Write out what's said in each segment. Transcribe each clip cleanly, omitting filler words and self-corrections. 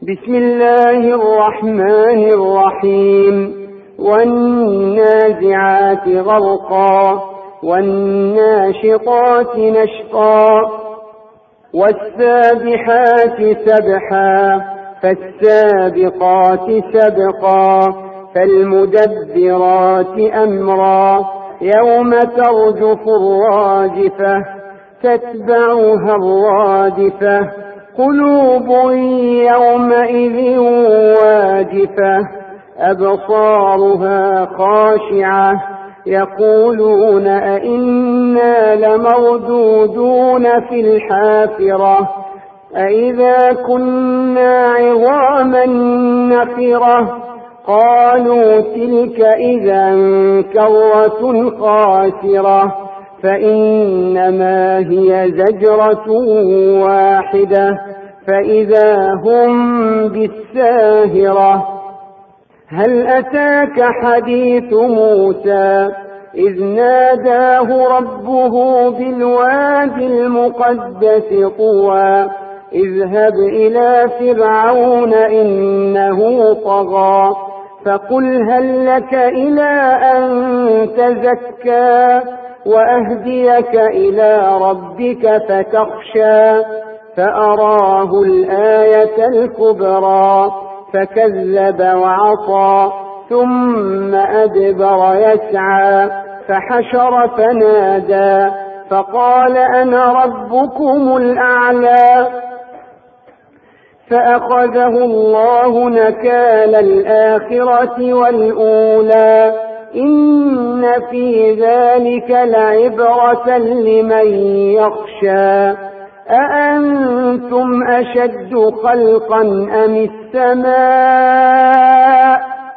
بسم الله الرحمن الرحيم. والنازعات غرقا والناشطات نشطا والسابحات سبحا فالسابقات سبقا فالمدبرات أمرا يوم ترجف الراجفة تتبعها الرادفة قلوب يومئذ واجفة أبصارها خاشعة يقولون أئنا لمردودون في الحافرة أئذا كنا عظاما نخرة قالوا تلك إذا كرة خاسرة فإنما هي زجرة واحدة فإذا هم بالساهرة. هل أتاك حديث موسى إذ ناداه ربه بالوادي المقدس طوى اذهب إلى فرعون إنه طغى فقل هل لك إلى أن تزكى وأهديك إلى ربك فتخشى فأراه الآية الكبرى فكذب وعصى ثم أدبر يسعى فحشر فنادى فقال أنا ربكم الأعلى فأخذه الله نكال الآخرة والأولى إن في ذلك لعبرة لمن يخشى. أأنتم أشد خلقا أم السماء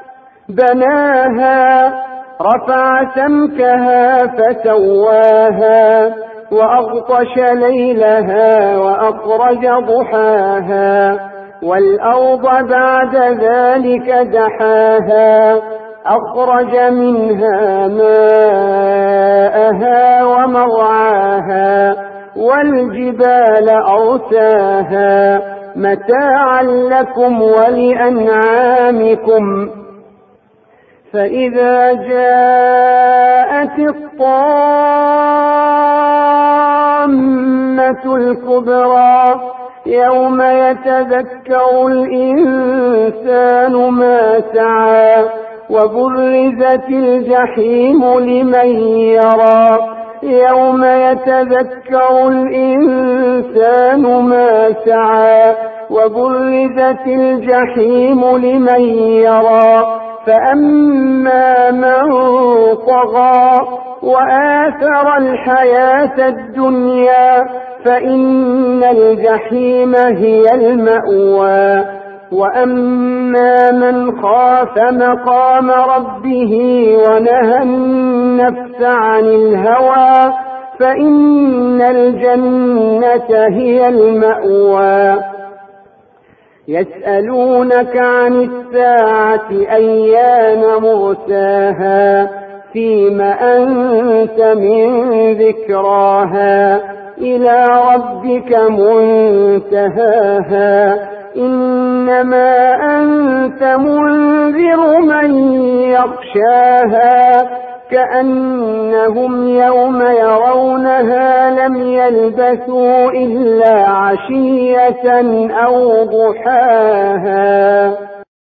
بناها رفع سمكها فسواها وأغطش ليلها وأخرج ضحاها والأرض بعد ذلك دحاها أخرج منها ماءها ومرعاها والجبال أرساها متاعا لكم ولأنعامكم فإذا جاءت الطامة الكبرى يوم يتذكر الإنسان ما سعى وبرزت الجحيم لمن يرى يوم يتذكر الإنسان ما سعى وبرزت الجحيم لمن يرى فأما من طغى وآثر الحياة الدنيا فإن الجحيم هي المأوى وأما من خاف مقام ربه ونهى النفس عن الهوى فإن الجنة هي المأوى. يسألونك عن الساعة أيان مرساها فيم أنت من ذكراها إلى ربك منتهاها إنما أنت منذر من يخشاها كأنهم يوم يرونها لم يلبثوا إلا عشية أو ضحاها.